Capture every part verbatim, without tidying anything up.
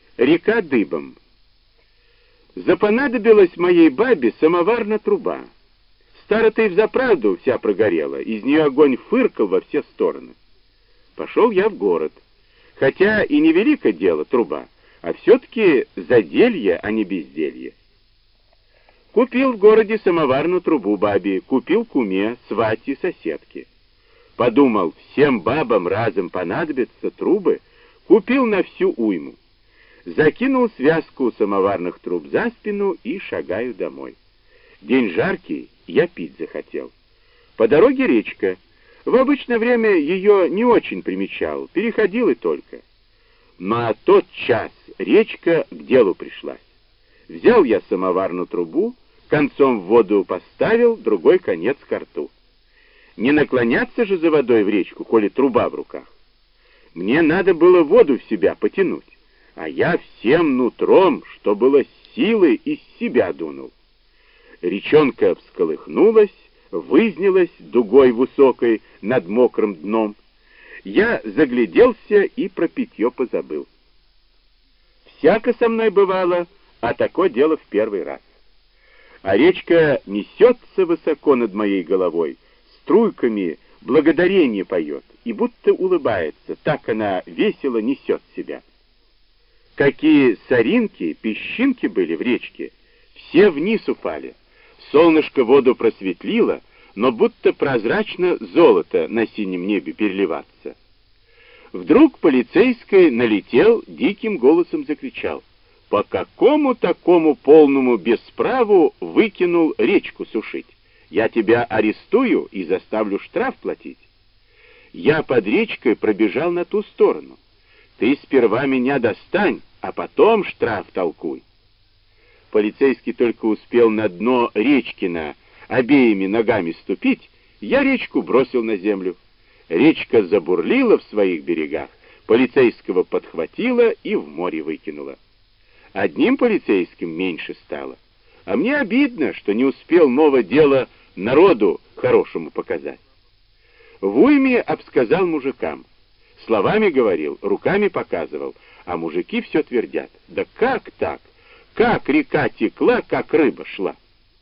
Река дыбом. Запонадобилась моей бабе самоварная труба. Старая-то и взаправду вся прогорела, из нее огонь фыркал во все стороны. Пошел я в город. Хотя и не велико дело труба, а все-таки заделье, а не безделье. Купил в городе самоварную трубу бабе, купил куме, свате, соседке. Подумал, всем бабам разом понадобятся трубы, купил на всю уйму. Закинул связку самоварных труб за спину и шагаю домой. День жаркий, я пить захотел. По дороге речка. В обычное время ее не очень примечал, переходил и только. Но тот час речка к делу пришлась. Взял я самоварную трубу, концом в воду поставил, другой конец ко рту. Не наклоняться же за водой в речку, коли труба в руках. Мне надо было воду в себя потянуть, а я всем нутром, что было силы, из себя дунул. Речонка всколыхнулась, вызнялась дугой высокой над мокрым дном. Я загляделся и про питье позабыл. Всяко со мной бывало, а такое дело в первый раз. А речка несется высоко над моей головой, струйками благодарение поет и будто улыбается, так она весело несет себя. Какие соринки, песчинки были в речке, все вниз упали. Солнышко воду просветлило, но будто прозрачно золото на синем небе переливаться. Вдруг полицейский налетел, диким голосом закричал: «По какому такому полному бесправу выкинул речку сушить? Я тебя арестую и заставлю штраф платить». Я под речкой пробежал на ту сторону. Ты сперва меня достань, а потом штраф толкуй. Полицейский только успел на дно речкина обеими ногами ступить, я речку бросил на землю. Речка забурлила в своих берегах, полицейского подхватила и в море выкинула. Одним полицейским меньше стало, а мне обидно, что не успел новое дело народу хорошему показать. В уйме обсказал мужикам. Словами говорил, руками показывал, а мужики все твердят: да как так? Как река текла, как рыба шла?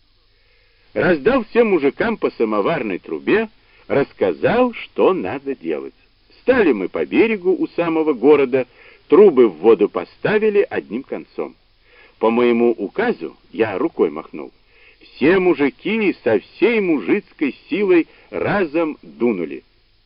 Раздал всем мужикам по самоварной трубе, рассказал, что надо делать. Стали мы по берегу у самого города, трубы в воду поставили одним концом. По моему указу, я рукой махнул, все мужики со всей мужицкой силой разом дунули.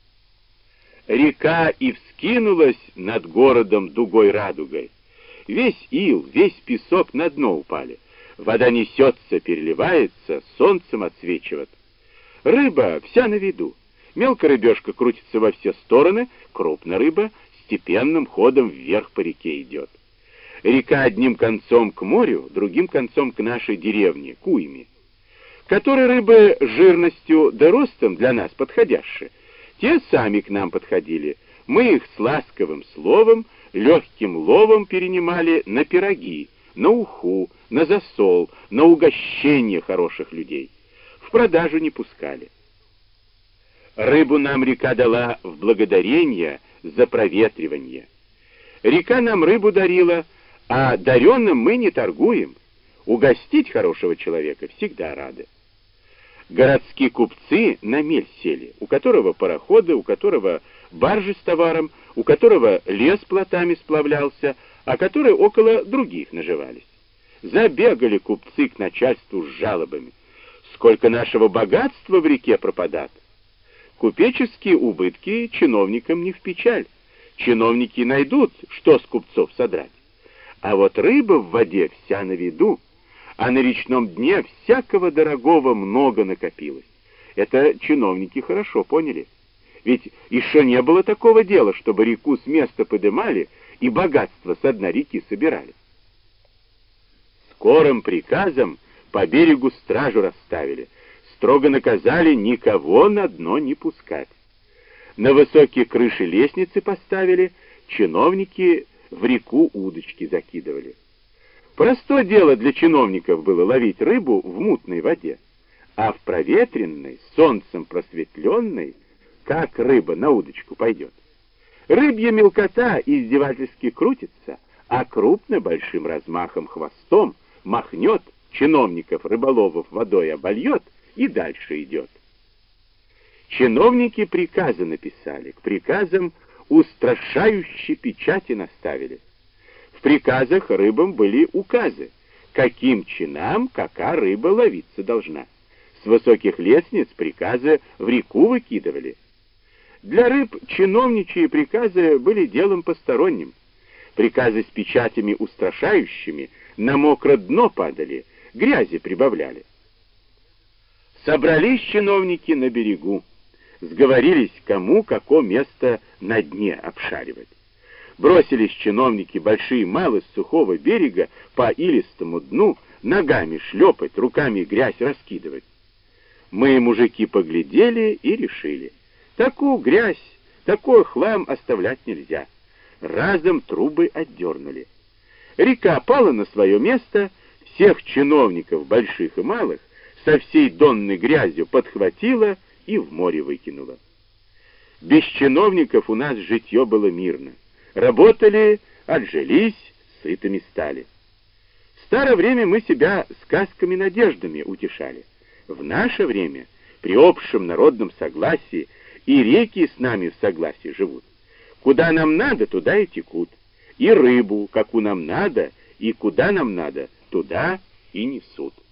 Река и вскинулась над городом дугой-радугой. Весь ил, весь песок на дно упали. Вода несется, переливается, солнцем отсвечивает. Рыба вся на виду. Мелкая рыбешка крутится во все стороны, крупная рыба степенным ходом вверх по реке идет. Река одним концом к морю, другим концом к нашей деревне, к уйме. Которые рыбы жирностью да ростом для нас подходящие, те сами к нам подходили. Мы их с ласковым словом, легким ловом перенимали на пироги, на уху, на засол, на угощение хороших людей. В продажу не пускали. Рыбу нам река дала в благодарение за проветривание. Река нам рыбу дарила, а даренным мы не торгуем. Угостить хорошего человека всегда рады. Городские купцы на мель сели, у которого пароходы, у которого баржи с товаром, у которого лес плотами сплавлялся, а которые около других наживались. Забегали купцы к начальству с жалобами. Сколько нашего богатства в реке пропадает. Купеческие убытки чиновникам не в печаль. Чиновники найдут, что с купцов содрать. А вот рыба в воде вся на виду, а на речном дне всякого дорогого много накопилось. Это чиновники хорошо поняли. Ведь еще не было такого дела, чтобы реку с места подымали и богатство со дна реки собирали. Скорым приказом по берегу стражу расставили, строго наказали никого на дно не пускать. На высокие крыши лестницы поставили, чиновники в реку удочки закидывали. Простое дело для чиновников было ловить рыбу в мутной воде, а в проветренной, солнцем просветленной, как рыба на удочку пойдет. Рыбья мелкота издевательски крутится, а крупно большим размахом хвостом махнет, чиновников, рыболовов водой обольет и дальше идет. Чиновники приказы написали, к приказам устрашающие печати наставили. В приказах рыбам были указы, каким чинам какая рыба ловиться должна. С высоких лестниц приказы в реку выкидывали. Для рыб чиновничьи приказы были делом посторонним. Приказы с печатями устрашающими на мокрое дно падали, грязи прибавляли. Собрались чиновники на берегу, сговорились, кому какое место на дне обшаривать. Бросились чиновники большие и малые с сухого берега по илистому дну ногами шлепать, руками грязь раскидывать. Мы, мужики, поглядели и решили: такую грязь, такой хлам оставлять нельзя. Разом трубы отдернули. Река пала на свое место, всех чиновников, больших и малых, со всей донной грязью подхватила и в море выкинула. Без чиновников у нас житье было мирно. Работали, отжились, сытыми стали. В старое время мы себя сказками-надеждами утешали. В наше время, при общем народном согласии, и реки с нами в согласии живут. Куда нам надо, туда и текут. И рыбу, какую нам надо, и куда нам надо, туда и несут.